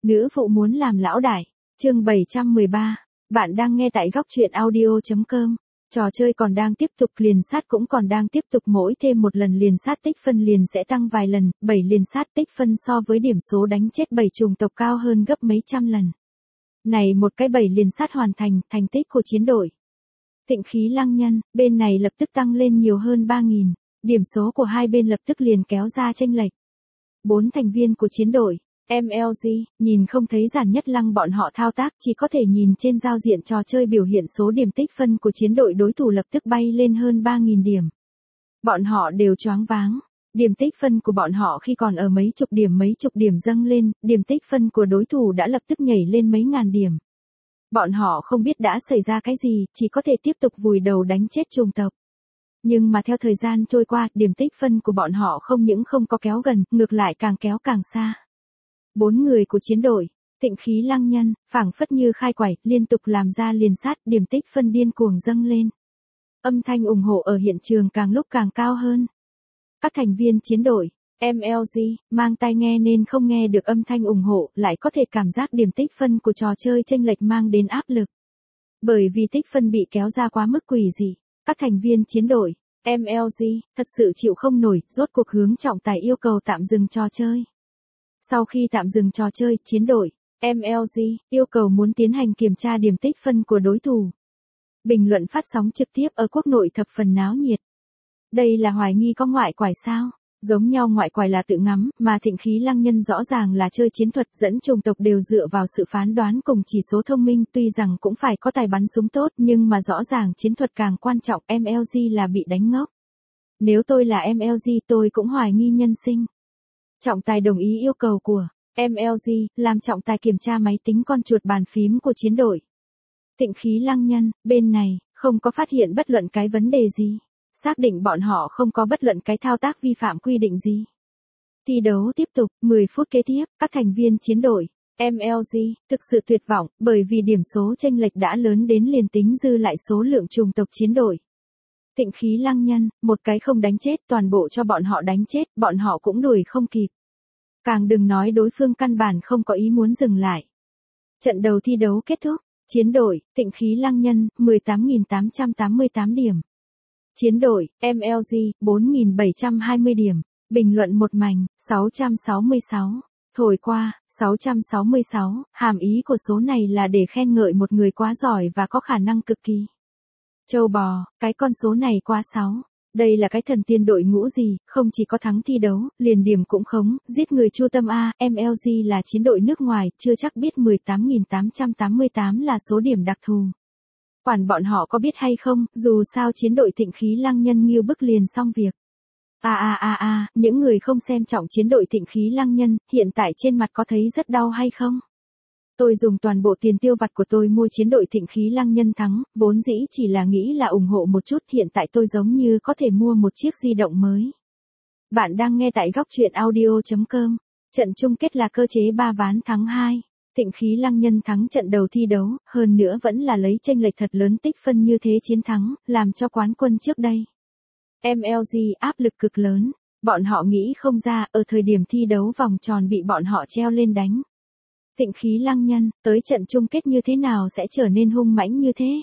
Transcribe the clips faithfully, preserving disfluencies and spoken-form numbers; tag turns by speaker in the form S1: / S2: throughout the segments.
S1: Nữ phụ muốn làm lão đại. Chương bảy trăm mười ba. Bạn đang nghe tại góc truyện audio chấm com. Trò chơi còn đang tiếp tục, liền sát cũng còn đang tiếp tục, mỗi thêm một lần liền sát tích phân liền sẽ tăng vài lần, bảy liền sát tích phân so với điểm số đánh chết bảy chủng tộc cao hơn gấp mấy trăm lần. Này một cái bảy liền sát hoàn thành, thành tích của chiến đội Tịnh Khí Lăng Nhân, bên này lập tức tăng lên nhiều hơn ba nghìn, điểm số của hai bên lập tức liền kéo ra chênh lệch. Bốn thành viên của chiến đội em lờ giê, nhìn không thấy Giản Nhất Lăng bọn họ thao tác, chỉ có thể nhìn trên giao diện trò chơi biểu hiện số điểm tích phân của chiến đội đối thủ lập tức bay lên hơn ba nghìn điểm. Bọn họ đều choáng váng, điểm tích phân của bọn họ khi còn ở mấy chục điểm mấy chục điểm dâng lên, điểm tích phân của đối thủ đã lập tức nhảy lên mấy ngàn điểm. Bọn họ không biết đã xảy ra cái gì, chỉ có thể tiếp tục vùi đầu đánh chết chủng tộc. Nhưng mà theo thời gian trôi qua, điểm tích phân của bọn họ không những không có kéo gần, ngược lại càng kéo càng xa. Bốn người của chiến đội Tịnh Khí Lăng Nhân, phảng phất như khai quải, liên tục làm ra liền sát, điểm tích phân điên cuồng dâng lên. Âm thanh ủng hộ ở hiện trường càng lúc càng cao hơn. Các thành viên chiến đội em lờ giê mang tai nghe nên không nghe được âm thanh ủng hộ, lại có thể cảm giác điểm tích phân của trò chơi chênh lệch mang đến áp lực. Bởi vì tích phân bị kéo ra quá mức quỷ dị, các thành viên chiến đội em lờ giê thật sự chịu không nổi, rốt cuộc hướng trọng tài yêu cầu tạm dừng trò chơi. Sau khi tạm dừng trò chơi, chiến đội em lờ giê yêu cầu muốn tiến hành kiểm tra điểm tích phân của đối thủ. Bình luận phát sóng trực tiếp ở quốc nội thập phần náo nhiệt. Đây là hoài nghi có ngoại quải sao? Giống nhau ngoại quải là tự ngắm, mà Tịnh Khí Lăng Nhân rõ ràng là chơi chiến thuật, dẫn chủng tộc đều dựa vào sự phán đoán cùng chỉ số thông minh, tuy rằng cũng phải có tài bắn súng tốt, nhưng mà rõ ràng chiến thuật càng quan trọng, em lờ giê là bị đánh ngốc. Nếu tôi là em lờ giê tôi cũng hoài nghi nhân sinh. Trọng tài đồng ý yêu cầu của em lờ giê, làm trọng tài kiểm tra máy tính con chuột bàn phím của chiến đội Tịnh Khí Lăng Nhân, bên này, không có phát hiện bất luận cái vấn đề gì. Xác định bọn họ không có bất luận cái thao tác vi phạm quy định gì. Thi đấu tiếp tục, mười phút kế tiếp, các thành viên chiến đội em lờ giê thực sự tuyệt vọng, bởi vì điểm số chênh lệch đã lớn đến liền tính dư lại số lượng chủng tộc chiến đội Tịnh Khí Lăng Nhân, một cái không đánh chết, toàn bộ cho bọn họ đánh chết, bọn họ cũng đuổi không kịp. Càng đừng nói đối phương căn bản không có ý muốn dừng lại. Trận đầu thi đấu kết thúc, chiến đội Tịnh Khí Lăng Nhân, mười tám nghìn tám trăm tám mươi tám điểm. Chiến đội em lờ giê, bốn nghìn bảy trăm hai mươi điểm. Bình luận một mảnh, sáu trăm sáu mươi sáu. Thổi qua, sáu trăm sáu mươi sáu, hàm ý của số này là để khen ngợi một người quá giỏi và có khả năng cực kỳ. Châu bò, cái con số này quá sáu. Đây là cái thần tiên đội ngũ gì, không chỉ có thắng thi đấu, liền điểm cũng khống, giết người chu tâm A, em lờ giê là chiến đội nước ngoài, chưa chắc biết mười tám nghìn tám trăm tám mươi tám là số điểm đặc thù. Quản bọn họ có biết hay không, dù sao chiến đội Tịnh Khí Lăng Nhân nghiêu bức liền xong việc. A a a a, những người không xem trọng chiến đội Tịnh Khí Lăng Nhân, hiện tại trên mặt có thấy rất đau hay không? Tôi dùng toàn bộ tiền tiêu vặt của tôi mua chiến đội Tịnh Khí Lăng Nhân thắng, vốn dĩ chỉ là nghĩ là ủng hộ một chút, hiện tại tôi giống như có thể mua một chiếc di động mới. Bạn đang nghe tại góc truyện audio chấm com. Trận chung kết là cơ chế ba ván thắng hai. Tịnh Khí Lăng Nhân thắng trận đầu thi đấu, hơn nữa vẫn là lấy chênh lệch thật lớn tích phân như thế chiến thắng, làm cho quán quân trước đây em lờ giê áp lực cực lớn, bọn họ nghĩ không ra, ở thời điểm thi đấu vòng tròn bị bọn họ treo lên đánh. Tịnh Khí Lăng Nhân, tới trận chung kết như thế nào sẽ trở nên hung mãnh như thế?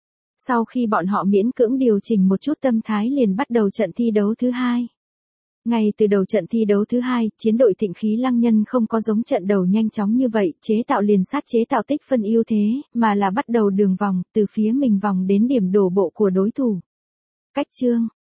S1: Sau khi bọn họ miễn cưỡng điều chỉnh một chút tâm thái liền bắt đầu trận thi đấu thứ hai. Ngay từ đầu trận thi đấu thứ hai, chiến đội Tịnh Khí Lăng Nhân không có giống trận đầu nhanh chóng như vậy, chế tạo liền sát chế tạo tích phân ưu thế, mà là bắt đầu đường vòng, từ phía mình vòng đến điểm đổ bộ của đối thủ. Cách chương,